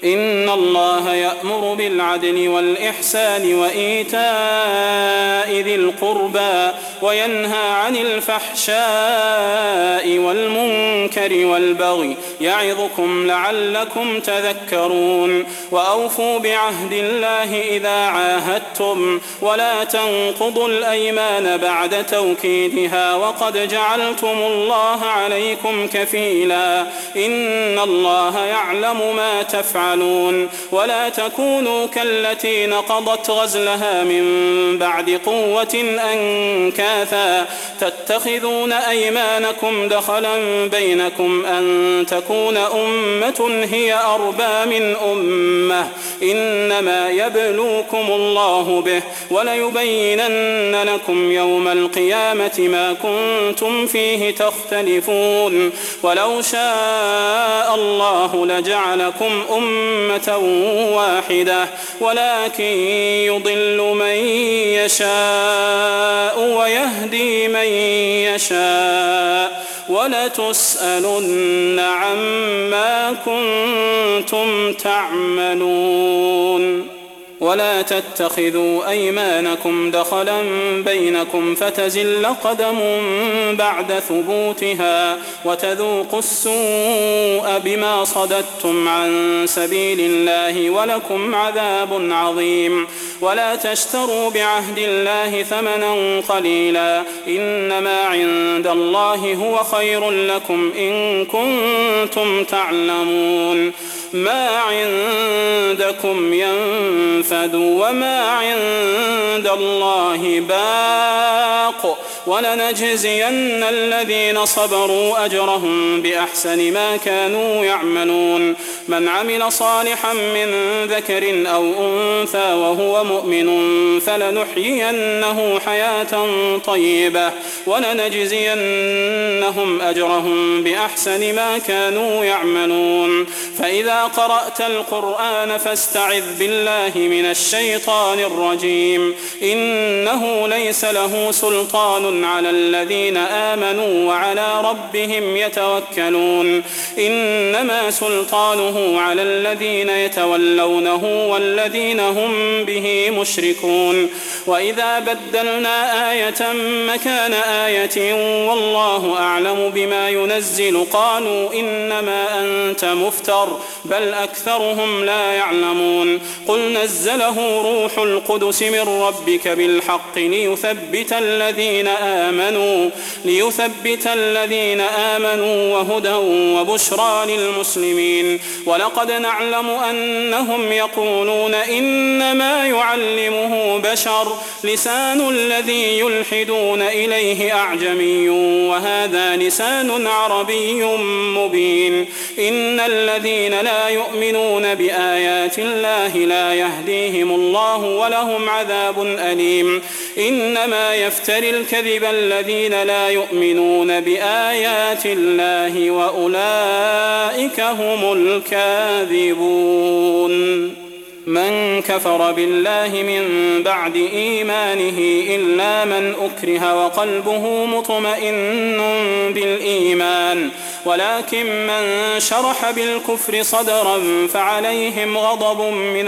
إن الله يأمر بالعدل والإحسان وإيتاء ذي القربى وينهى عن الفحشاء والمنكر والبغي يعظكم لعلكم تذكرون وأوفوا بعهد الله إذا عاهدتم ولا تنقضوا الأيمان بعد توكيدها وقد جعلتم الله عليكم كفيلا إن الله يعلم ما تفعلون ولا تكونوا كالتي نقضت غزلها من بعد قوة أنكاثا تتخذون أيمانكم دخلا بينكم أن تكون أمة هي أربى من أمة إنما يبلوكم الله به وليبينن لكم يوم القيامة ما كنتم فيه تختلفون ولو شاء الله لجعلكم أمة واحدة ولكن يضل من يشاء ويهدي من يشاء ولتسألن عما كنتم تعملون ولا تتخذوا أيمانكم دخلا بينكم فتزل قدم بعد ثبوتها وتذوقوا السوء بما صددتم عن سبيل الله ولكم عذاب عظيم ولا تشتروا بعهد الله ثمنا قليلا إنما عند الله هو خير لكم إن كنتم تعلمون ما عندكم ينفد وما عند الله باق ولنجزين الذين صبروا أجرهم بأحسن ما كانوا يعملون من عمل صالحا من ذكر أو أنثى وهو مؤمن فلنحيينه حياة طيبة ولنجزينهم أجرهم بأحسن ما كانوا يعملون فإذا قرأت القرآن فاستعذ بالله من الشيطان الرجيم إنه ليس له سلطان على الذين آمنوا وعلى ربهم يتوكلون إنما سلطانه على الذين يتولونه والذين هم به مشركون وإذا بدلنا آية مكان آية والله أعلم بما ينزل قالوا إنما أنت مفتر بل أكثرهم لا يعلمون قل نزله روح القدس من ربك بالحق ليثبت الذين آمنوا وهدى وبشرى للمسلمين ولقد نعلم أنهم يقولون إنما يعلمه بشر لسان الذي يلحدون إليه أعجمي وهذا لسان عربي مبين إن الذين لا يؤمنون بآيات الله لا يهديهم الله ولهم عذاب أليم إنما يفتري الكذب الذين لا يؤمنون بآيات الله وأولئك هم الكاذبون من كفر بالله من بعد إيمانه إلا من أكره وقلبه مطمئن بالإيمان ولكن من شرح بالكفر صدرا فعليهم غضب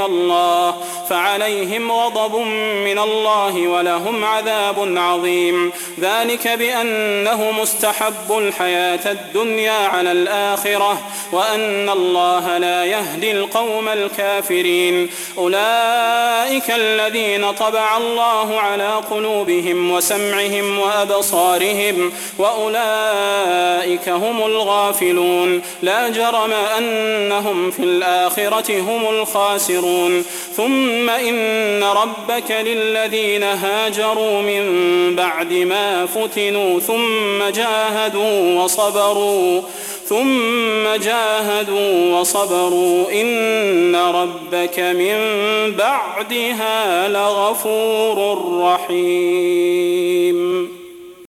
من الله ولهم عذاب عظيم ذلك بأنه مستحب الحياة الدنيا على الآخرة وأن الله لا يهدي القوم الكافرين أولئك الذين طبع الله على قلوبهم وسمعهم وأبصارهم وأولئك هم الغافلون لا جرم أنهم في الآخرة هم الخاسرون ثم إن ربك للذين هاجروا من بعد ما فتنوا ثم جاهدوا وصبروا إن ربك من بعدها لغفور رحيم